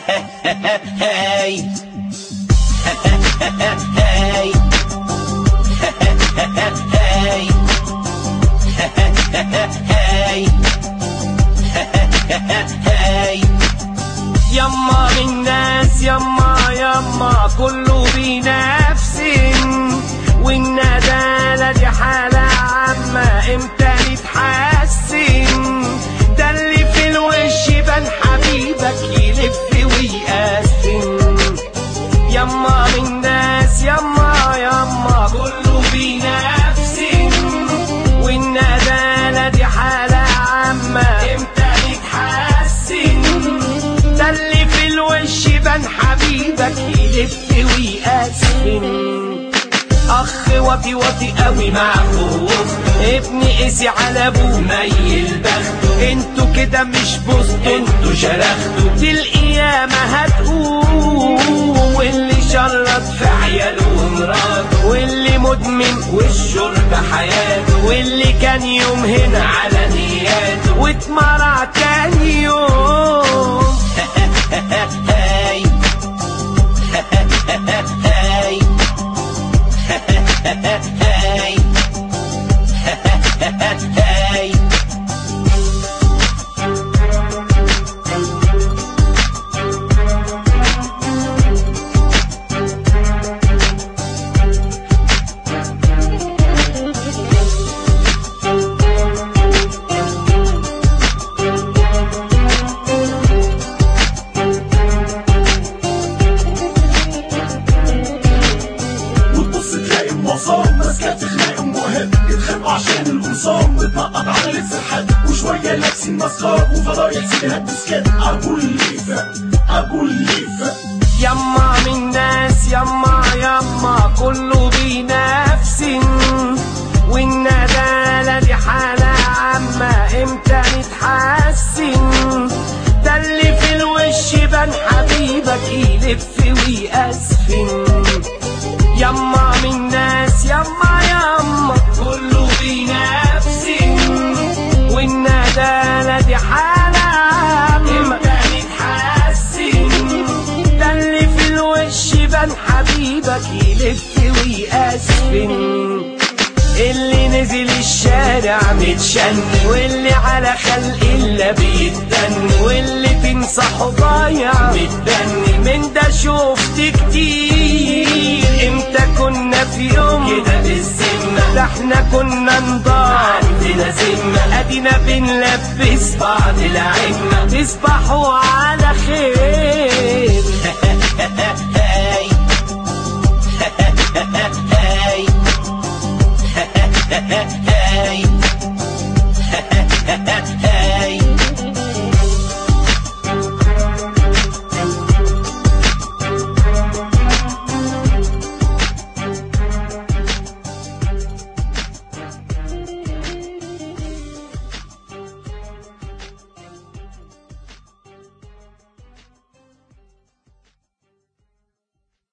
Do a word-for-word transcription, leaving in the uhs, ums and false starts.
hey. Hey. Hey. Hey. Hey. يما من ناس يما يما كله بنفس، والندالة دي حالة عامة امتى نتحسن؟ ده اللي في الوش بان حبيبك يلف ويقسم. يما من ناس يما يما كله بنفس، والندالة دي حالة عامة امتى نتحسن؟ ده اللي في الوش بان حبيبك يلف ويقسم. اخ واطي واطي قوي مع اخوه، ابني قسي على ابوه ميل بخته. انتوا كده مش بوسطوا، انتوا شرختوا. دي القيامة هتقوم، واللي شرط في عياله ومراته، واللي مدمن والشرب حياته، واللي كان يوم هنا على نياته واتمرع تاني يوم. هاي هاي هاي هاي. ماسكة تخنق مهم يتخانقوا عشان القمصان، بتنقط على لبس الحد وشوية لابسين ماسكات وفضايح سيدها بسكات. أقول ليفة أقول ليفة. يما من ناس يما يما كله بنفس، والندالة دي حالة عامة امتى نتحسن؟ ده اللي في الوش بان حبيبك يلف ويقسم. يما من ناس يما يما كله بنفس، والندالة دي حالة عامة نتحسن. ده اللي في الوش بان حبيبك يلف ويقسم. اللي نزل الشارع متشن، واللي على خلق الله بيتدن، واللي تنصحه ضايع متدن. من ده شفت كتير، امتى كنا في يوم كده بالذمة؟ ده احنا كنا نضاع عندنا ذمة، ادينا بنلبس بعض العمة. تصبحوا على خير.